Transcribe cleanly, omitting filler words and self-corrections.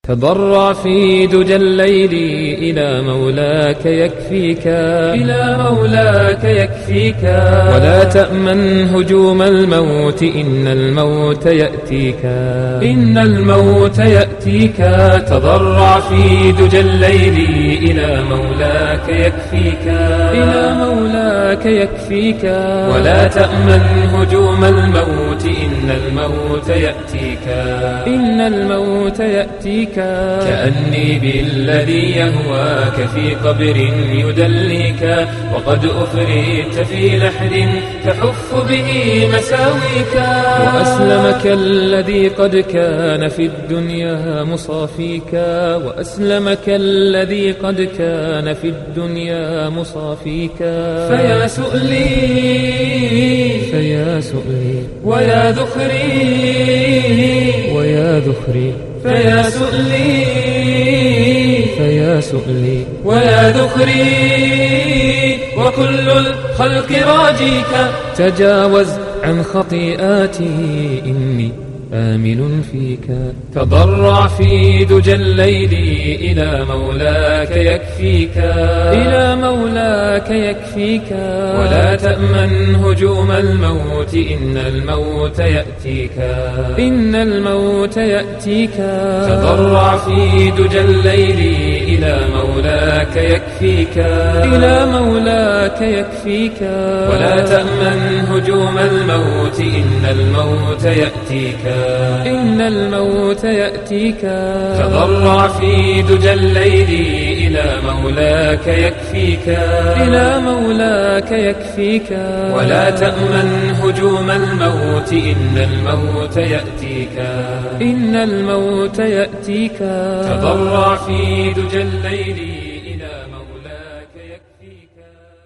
تضرع في دجى الليل إلى مولاك يكفيك، إلى مولاك يكفيك، ولا تأمن هجوم الموت، إن الموت يأتيك، إن الموت يأتيك. تضرع في دجى الليل إلى مولاك يكفيك، إلى مولاك يكفيك، ولا تأمن هجوم الموت، إن الموت يأتيك، إن الموت يأتيك. كأني بالذي يهواك في قبر يدليك، وقد أفريت في لحد تحف به مساويك، وأسلمك الذي قد كان في الدنيا مصافيك، وأسلمك الذي قد كان في الدنيا مصافيك. فيا سؤلي، فيا سؤلي، ويا ذخري، ويا ذخري، فيا سؤلي، فيا سؤلي، ويا ذخري، وكل الخلق راجيك. تجاوز عن خطيئاتي، إني آمل فيك. تضرع في دجى الليل إلى مولاك يكفيك، إلى مولاك يكفيك، ولا تأمن هجوم الموت، إن الموت يأتيك، إن الموت يأتيك. تضرع في دجى الليل إلى مولاك يكفيك، إلى مولاك يكفيك، ولا تأمن هجوم الموت، إن الموت يأتيك، إن الموت يأتيك. تضرع في دجى الليل إلى مولاك يكفيك، إلى مولاك يكفيك، ولا تأمن هجوم الموت، إن الموت يأتيك، إن الموت يأتيك. تضرع في دجى الليل إلى مولاك يكفيك.